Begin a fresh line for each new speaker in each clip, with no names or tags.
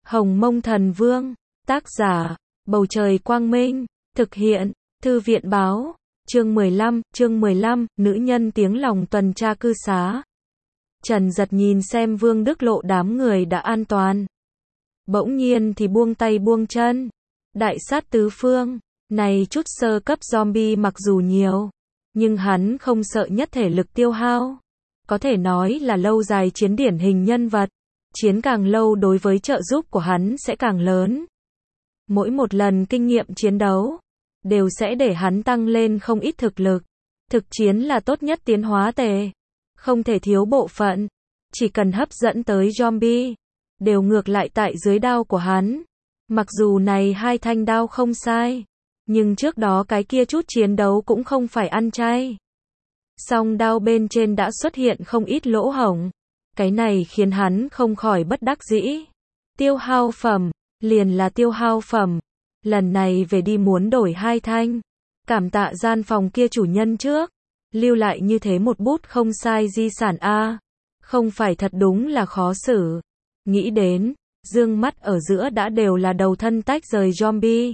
Hồng Mông Thần Vương, tác giả, Bầu Trời Quang Minh, thực hiện, Thư viện Báo, chương 15, nữ nhân tiếng lòng tuần tra cư xá. Trần Giật nhìn xem Vương Đức Lộ đám người đã an toàn. Bỗng nhiên thì buông tay buông chân. Đại sát tứ phương, này chút sơ cấp zombie mặc dù nhiều, nhưng hắn không sợ nhất thể lực tiêu hao. Có thể nói là lâu dài chiến điển hình nhân vật. Chiến càng lâu đối với trợ giúp của hắn sẽ càng lớn. Mỗi một lần kinh nghiệm chiến đấu, đều sẽ để hắn tăng lên không ít thực lực. Thực chiến là tốt nhất tiến hóa tề. Không thể thiếu bộ phận. Chỉ cần hấp dẫn tới zombie, đều ngược lại tại dưới đao của hắn. Mặc dù này hai thanh đao không sai, nhưng trước đó cái kia chút chiến đấu cũng không phải ăn chay. Song đao bên trên đã xuất hiện không ít lỗ hổng. Cái này khiến hắn không khỏi bất đắc dĩ. Tiêu hao phẩm, liền là tiêu hao phẩm. Lần này về đi muốn đổi hai thanh. Cảm tạ gian phòng kia chủ nhân trước. Lưu lại như thế một bút không sai di sản A. Không phải thật đúng là khó xử. Nghĩ đến, dương mắt ở giữa đã đều là đầu thân tách rời zombie.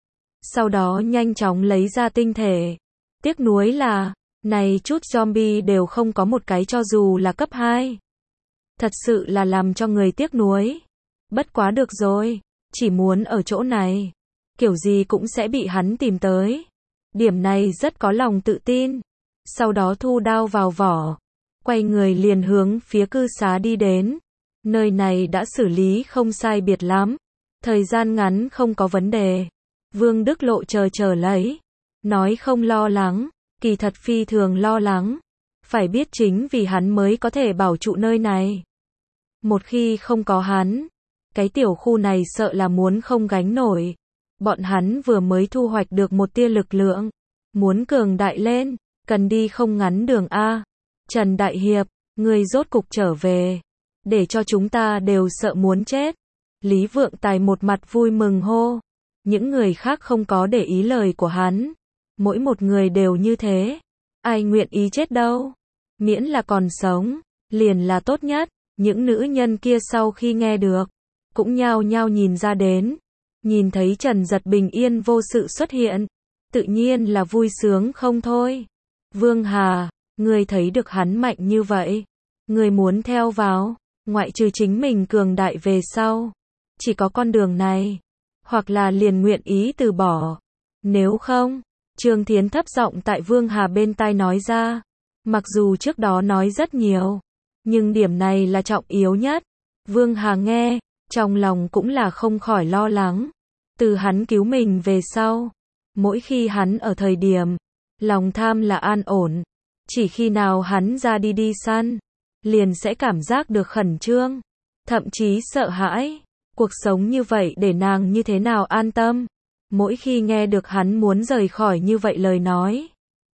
Sau đó nhanh chóng lấy ra tinh thể. Tiếc nuối là, này chút zombie đều không có một cái cho dù là cấp 2. Thật sự là làm cho người tiếc nuối. Bất quá được rồi, chỉ muốn ở chỗ này, kiểu gì cũng sẽ bị hắn tìm tới. Điểm này rất có lòng tự tin. Sau đó thu đao vào vỏ, quay người liền hướng phía cư xá đi đến. Nơi này đã xử lý không sai biệt lắm. Thời gian ngắn không có vấn đề. Vương Đức Lộ chờ lấy. Nói không lo lắng, kỳ thật phi thường lo lắng. Phải biết chính vì hắn mới có thể bảo trụ nơi này. Một khi không có hắn, cái tiểu khu này sợ là muốn không gánh nổi. Bọn hắn vừa mới thu hoạch được một tia lực lượng. Muốn cường đại lên, cần đi không ngắn đường A. Trần Đại Hiệp, người rốt cục trở về. Để cho chúng ta đều sợ muốn chết. Lý Vượng Tài một mặt vui mừng hô. Những người khác không có để ý lời của hắn. Mỗi một người đều như thế. Ai nguyện ý chết đâu. Miễn là còn sống, liền là tốt nhất. Những nữ nhân kia sau khi nghe được, cũng nhao nhao nhìn ra đến. Nhìn thấy Trần Giật bình yên vô sự xuất hiện, tự nhiên là vui sướng không thôi. Vương Hà, người thấy được hắn mạnh như vậy, người muốn theo vào, ngoại trừ chính mình cường đại về sau. Chỉ có con đường này, hoặc là liền nguyện ý từ bỏ. Nếu không, Trương Thiến thấp giọng tại Vương Hà bên tai nói ra. Mặc dù trước đó nói rất nhiều, nhưng điểm này là trọng yếu nhất. Vương Hà nghe, trong lòng cũng là không khỏi lo lắng. Từ hắn cứu mình về sau, mỗi khi hắn ở thời điểm, lòng tham là an ổn. Chỉ khi nào hắn ra đi săn, liền sẽ cảm giác được khẩn trương, thậm chí sợ hãi. Cuộc sống như vậy để nàng như thế nào an tâm. Mỗi khi nghe được hắn muốn rời khỏi như vậy lời nói,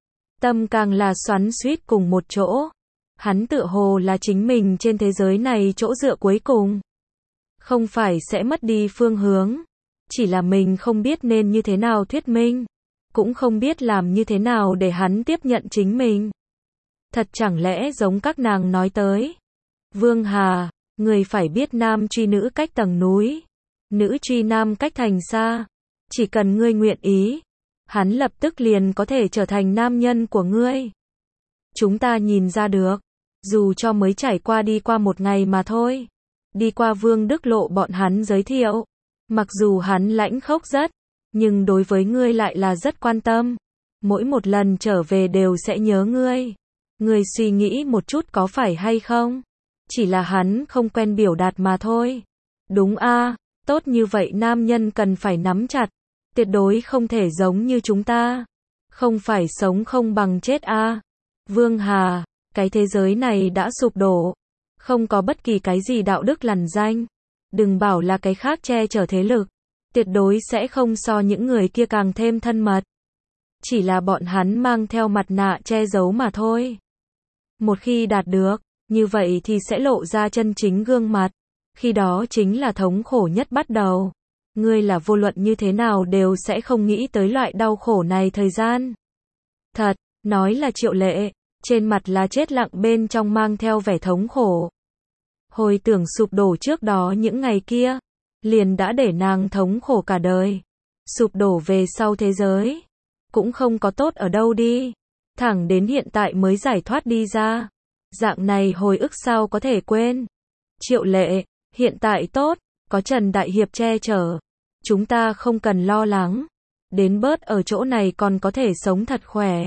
tâm càng là xoắn xuýt cùng một chỗ. Hắn tựa hồ là chính mình trên thế giới này chỗ dựa cuối cùng. Không phải sẽ mất đi phương hướng. Chỉ là mình không biết nên như thế nào thuyết minh. Cũng không biết làm như thế nào để hắn tiếp nhận chính mình. Thật chẳng lẽ giống các nàng nói tới. Vương Hà, người phải biết nam truy nữ cách tầng núi. Nữ truy nam cách thành xa. Chỉ cần ngươi nguyện ý, hắn lập tức liền có thể trở thành nam nhân của ngươi. Chúng ta nhìn ra được. Dù cho mới trải qua đi qua một ngày mà thôi. Đi qua Vương Đức Lộ bọn hắn giới thiệu. Mặc dù hắn lãnh khốc rất, nhưng đối với ngươi lại là rất quan tâm. Mỗi một lần trở về đều sẽ nhớ ngươi. Ngươi suy nghĩ một chút có phải hay không? Chỉ là hắn không quen biểu đạt mà thôi. Đúng a, tốt như vậy nam nhân cần phải nắm chặt. Tuyệt đối không thể giống như chúng ta. Không phải sống không bằng chết a. Vương Hà, cái thế giới này đã sụp đổ. Không có bất kỳ cái gì đạo đức lằn danh. Đừng bảo là cái khác che chở thế lực. Tuyệt đối sẽ không so những người kia càng thêm thân mật. Chỉ là bọn hắn mang theo mặt nạ che giấu mà thôi. Một khi đạt được, như vậy thì sẽ lộ ra chân chính gương mặt. Khi đó chính là thống khổ nhất bắt đầu. Ngươi là vô luận như thế nào đều sẽ không nghĩ tới loại đau khổ này thời gian. Thật, nói là Triệu Lệ, trên mặt là chết lặng bên trong mang theo vẻ thống khổ. Hồi tưởng sụp đổ trước đó những ngày kia, liền đã để nàng thống khổ cả đời. Sụp đổ về sau thế giới, cũng không có tốt ở đâu đi. Thẳng đến hiện tại mới giải thoát đi ra. Dạng này hồi ức sao có thể quên. Triệu Lệ, hiện tại tốt, có Trần Đại Hiệp che chở. Chúng ta không cần lo lắng. Đến bớt ở chỗ này còn có thể sống thật khỏe.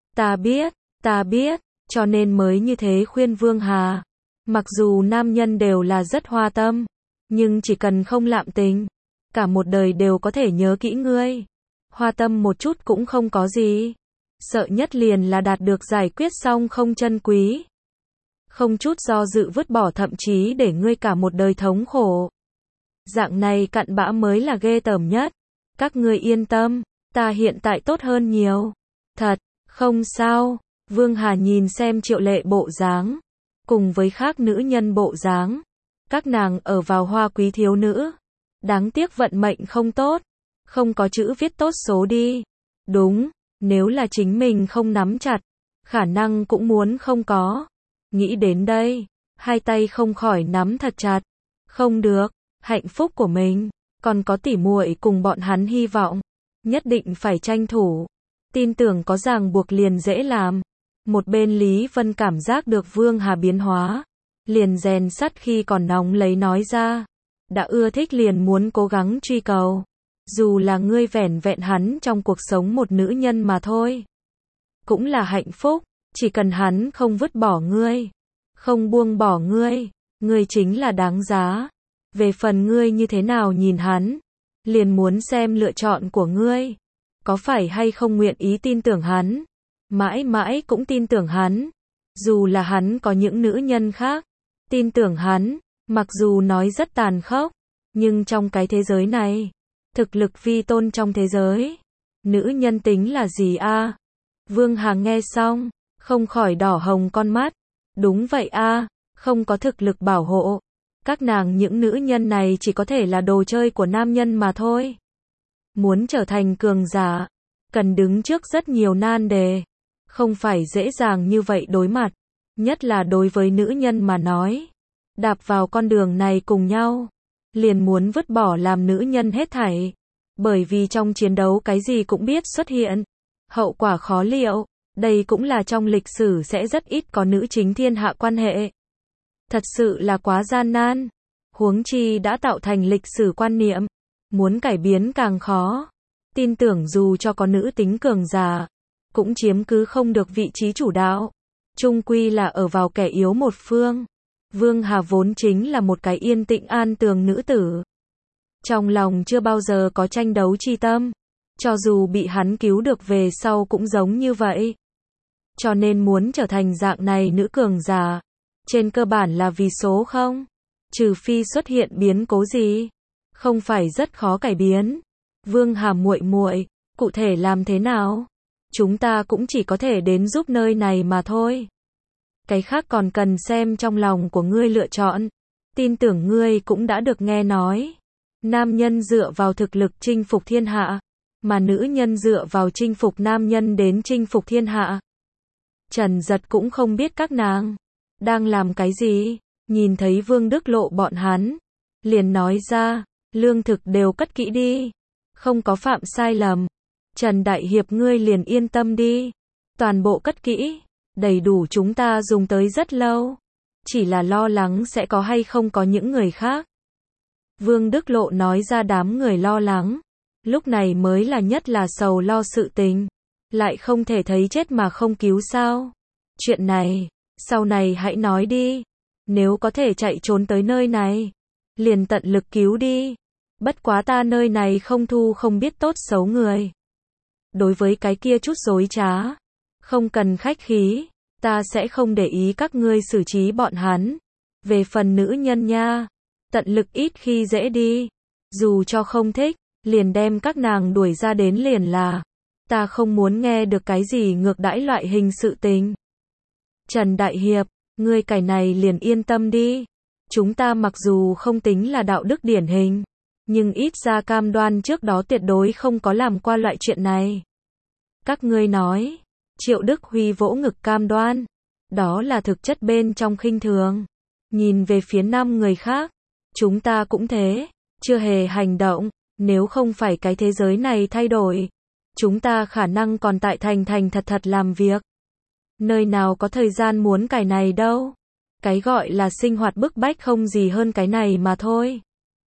Ta biết, cho nên mới như thế khuyên Vương Hà. Mặc dù nam nhân đều là rất hoa tâm, nhưng chỉ cần không lạm tình, cả một đời đều có thể nhớ kỹ ngươi. Hoa tâm một chút cũng không có gì. Sợ nhất liền là đạt được giải quyết xong không trân quý. Không chút do dự vứt bỏ thậm chí để ngươi cả một đời thống khổ. Dạng này cặn bã mới là ghê tởm nhất. Các ngươi yên tâm, ta hiện tại tốt hơn nhiều. Thật, không sao. Vương Hà nhìn xem Triệu Lệ bộ dáng, cùng với khác nữ nhân bộ dáng. Các nàng ở vào hoa quý thiếu nữ. Đáng tiếc vận mệnh không tốt. Không có chữ viết tốt số đi. Đúng, nếu là chính mình không nắm chặt, khả năng cũng muốn không có. Nghĩ đến đây, hai tay không khỏi nắm thật chặt. Không được, hạnh phúc của mình, còn có tỉ muội cùng bọn hắn hy vọng. Nhất định phải tranh thủ. Tin tưởng có ràng buộc liền dễ làm. Một bên Lý Vân cảm giác được Vương Hà biến hóa. Liền rèn sắt khi còn nóng lấy nói ra. Đã ưa thích liền muốn cố gắng truy cầu. Dù là ngươi vẻn vẹn hắn trong cuộc sống một nữ nhân mà thôi. Cũng là hạnh phúc, chỉ cần hắn không vứt bỏ ngươi. Không buông bỏ ngươi, ngươi chính là đáng giá. Về phần ngươi như thế nào nhìn hắn, liền muốn xem lựa chọn của ngươi. Có phải hay không nguyện ý tin tưởng hắn? Mãi mãi cũng tin tưởng hắn. Dù là hắn có những nữ nhân khác. Tin tưởng hắn, mặc dù nói rất tàn khốc. Nhưng trong cái thế giới này, thực lực vi tôn trong thế giới. Nữ nhân tính là gì a? Vương Hà nghe xong, không khỏi đỏ hồng con mắt. Đúng vậy a, không có thực lực bảo hộ. Các nàng những nữ nhân này chỉ có thể là đồ chơi của nam nhân mà thôi. Muốn trở thành cường giả, cần đứng trước rất nhiều nan đề. Không phải dễ dàng như vậy đối mặt. Nhất là đối với nữ nhân mà nói. Đạp vào con đường này cùng nhau. Liền muốn vứt bỏ làm nữ nhân hết thảy. Bởi vì trong chiến đấu cái gì cũng biết xuất hiện. Hậu quả khó liệu. Đây cũng là trong lịch sử sẽ rất ít có nữ chính thiên hạ quan hệ. Thật sự là quá gian nan. Huống chi đã tạo thành lịch sử quan niệm. Muốn cải biến càng khó. Tin tưởng dù cho có nữ tính cường giả, cũng chiếm cứ không được vị trí chủ đạo. Chung quy là ở vào kẻ yếu một phương. Vương Hà vốn chính là một cái yên tĩnh an tường nữ tử. Trong lòng chưa bao giờ có tranh đấu chi tâm. Cho dù bị hắn cứu được về sau cũng giống như vậy. Cho nên muốn trở thành dạng này nữ cường giả, trên cơ bản là vì số không. Trừ phi xuất hiện biến cố gì, không phải rất khó cải biến. Vương Hà muội muội, cụ thể làm thế nào? Chúng ta cũng chỉ có thể đến giúp nơi này mà thôi. Cái khác còn cần xem trong lòng của ngươi lựa chọn. Tin tưởng ngươi cũng đã được nghe nói. Nam nhân dựa vào thực lực chinh phục thiên hạ, mà nữ nhân dựa vào chinh phục nam nhân đến chinh phục thiên hạ. Trần Giật cũng không biết các nàng đang làm cái gì. Nhìn thấy Vương Đức Lộ bọn hắn, liền nói ra, lương thực đều cất kỹ đi. Không có phạm sai lầm. Trần Đại Hiệp ngươi liền yên tâm đi. Toàn bộ cất kỹ, đầy đủ chúng ta dùng tới rất lâu. Chỉ là lo lắng sẽ có hay không có những người khác. Vương Đức Lộ nói ra đám người lo lắng. Lúc này mới là nhất là sầu lo sự tình. Lại không thể thấy chết mà không cứu sao. Chuyện này, sau này hãy nói đi. Nếu có thể chạy trốn tới nơi này, liền tận lực cứu đi. Bất quá ta nơi này không thu không biết tốt xấu người. Đối với cái kia chút dối trá, không cần khách khí, ta sẽ không để ý các ngươi xử trí bọn hắn. Về phần nữ nhân nha, tận lực ít khi dễ đi. Dù cho không thích, liền đem các nàng đuổi ra đến liền là. Ta không muốn nghe được cái gì ngược đãi loại hình sự tình. Trần Đại Hiệp, ngươi cái này liền yên tâm đi. Chúng ta mặc dù không tính là đạo đức điển hình, nhưng ít ra cam đoan trước đó tuyệt đối không có làm qua loại chuyện này. Các ngươi nói, Triệu Đức Huy vỗ ngực cam đoan. Đó là thực chất bên trong khinh thường. Nhìn về phía 5 người khác, chúng ta cũng thế. chưa hề hành động, nếu không phải cái thế giới này thay đổi, chúng ta khả năng còn tại thành thành thật thật làm việc. Nơi nào có thời gian muốn cái này đâu. Cái gọi là sinh hoạt bức bách không gì hơn cái này mà thôi.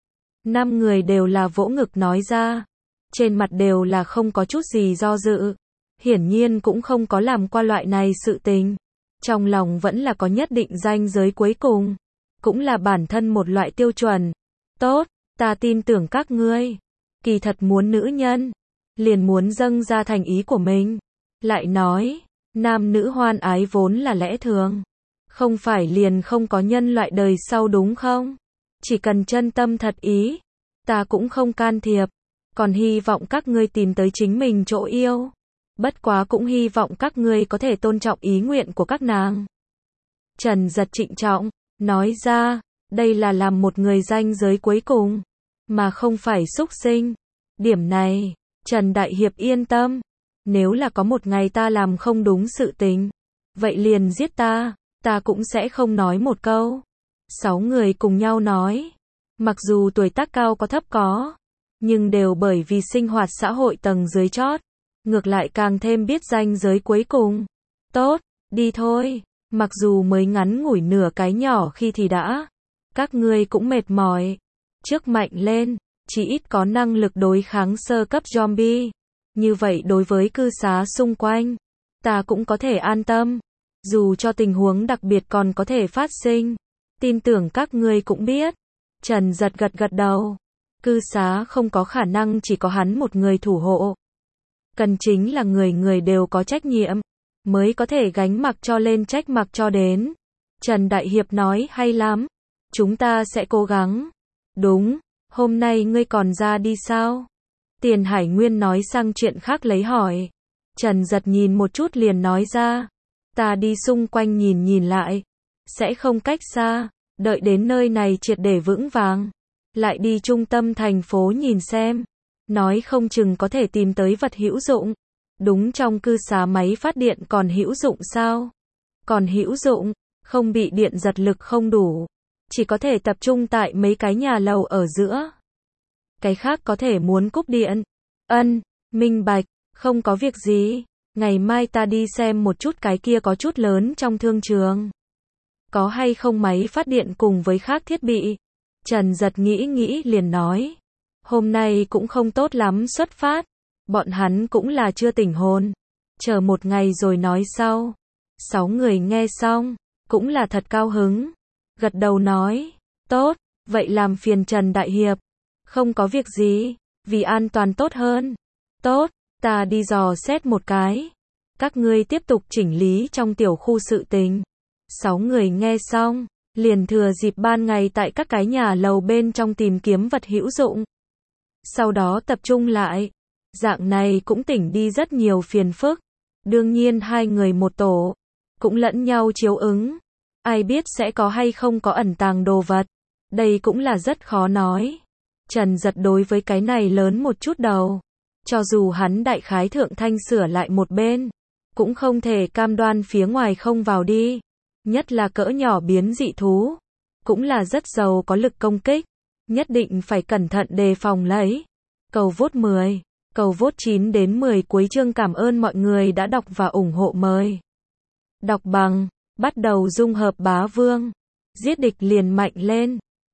5 người đều là vỗ ngực nói ra. Trên mặt đều là không có chút gì do dự. Hiển nhiên cũng không có làm qua loại này sự tình. Trong lòng vẫn là có nhất định ranh giới cuối cùng. Cũng là bản thân một loại tiêu chuẩn. Tốt, ta tin tưởng các ngươi. Kỳ thật muốn nữ nhân, liền muốn dâng ra thành ý của mình. Lại nói, nam nữ hoan ái vốn là lẽ thường. Không phải liền không có nhân loại đời sau đúng không? Chỉ cần chân tâm thật ý, ta cũng không can thiệp. Còn hy vọng các ngươi tìm tới chính mình chỗ yêu. Bất quá cũng hy vọng các ngươi có thể tôn trọng ý nguyện của các nàng. Trần Giật trịnh trọng, nói ra, đây là làm một người ranh giới cuối cùng, mà không phải xúc sinh. Điểm này, Trần Đại Hiệp yên tâm. Nếu là có một ngày ta làm không đúng sự tình, vậy liền giết ta cũng sẽ không nói một câu. 6 người cùng nhau nói. Mặc dù tuổi tác cao có thấp có, nhưng đều bởi vì sinh hoạt xã hội tầng dưới chót, ngược lại càng thêm biết ranh giới cuối cùng. Tốt, đi thôi. Mặc dù mới ngắn ngủi nửa cái nhỏ khi thì đã. Các ngươi cũng mệt mỏi. Trước mạnh lên, chỉ ít có năng lực đối kháng sơ cấp zombie. Như vậy đối với cư xá xung quanh, ta cũng có thể an tâm. Dù cho tình huống đặc biệt còn có thể phát sinh, tin tưởng các ngươi cũng biết. Trần Giật gật gật đầu. Cư xá không có khả năng chỉ có hắn một người thủ hộ. Cần chính là người người đều có trách nhiệm, mới có thể gánh mặc cho lên trách mặc cho đến. Trần Đại Hiệp nói hay lắm. Chúng ta sẽ cố gắng. Đúng, hôm nay ngươi còn ra đi sao? Tiền Hải Nguyên nói sang chuyện khác lấy hỏi. Trần Giật nhìn một chút liền nói ra. Ta đi xung quanh nhìn nhìn lại. Sẽ không cách xa. Đợi đến nơi này triệt để vững vàng. Lại đi trung tâm thành phố nhìn xem. Nói không chừng có thể tìm tới vật hữu dụng. Đúng trong cư xá máy phát điện còn hữu dụng sao? Còn hữu dụng, không bị điện giật lực không đủ. Chỉ có thể tập trung tại mấy cái nhà lầu ở giữa. Cái khác có thể muốn cúp điện. Minh bạch, không có việc gì. Ngày mai ta đi xem một chút cái kia có chút lớn trong thương trường. Có hay không máy phát điện cùng với khác thiết bị? Trần Giật nghĩ liền nói. Hôm nay cũng không tốt lắm xuất phát. Bọn hắn cũng là chưa tỉnh hồn. Chờ một ngày rồi nói sau. 6 người nghe xong, cũng là thật cao hứng. Gật đầu nói. Tốt, vậy làm phiền Trần Đại Hiệp. Không có việc gì, vì an toàn tốt hơn. Tốt, ta đi dò xét một cái. Các ngươi tiếp tục chỉnh lý trong tiểu khu sự tình. 6 người nghe xong, liền thừa dịp ban ngày tại các cái nhà lầu bên trong tìm kiếm vật hữu dụng. Sau đó tập trung lại. Dạng này cũng tỉnh đi rất nhiều phiền phức. Đương nhiên 2 người một tổ, cũng lẫn nhau chiếu ứng. Ai biết sẽ có hay không có ẩn tàng đồ vật. Đây cũng là rất khó nói. Trần Giật đối với cái này lớn một chút đầu. Cho dù hắn đại khái thượng thanh sửa lại một bên, cũng không thể cam đoan phía ngoài không vào đi. Nhất là cỡ nhỏ biến dị thú, cũng là rất giàu có lực công kích. Nhất định phải cẩn thận đề phòng lấy. Cầu vote 10, cầu vote 9 đến 10 cuối chương. Cảm ơn mọi người đã đọc và ủng hộ mời. Đọc bằng, bắt đầu dung hợp bá vương. Giết địch liền mạnh lên.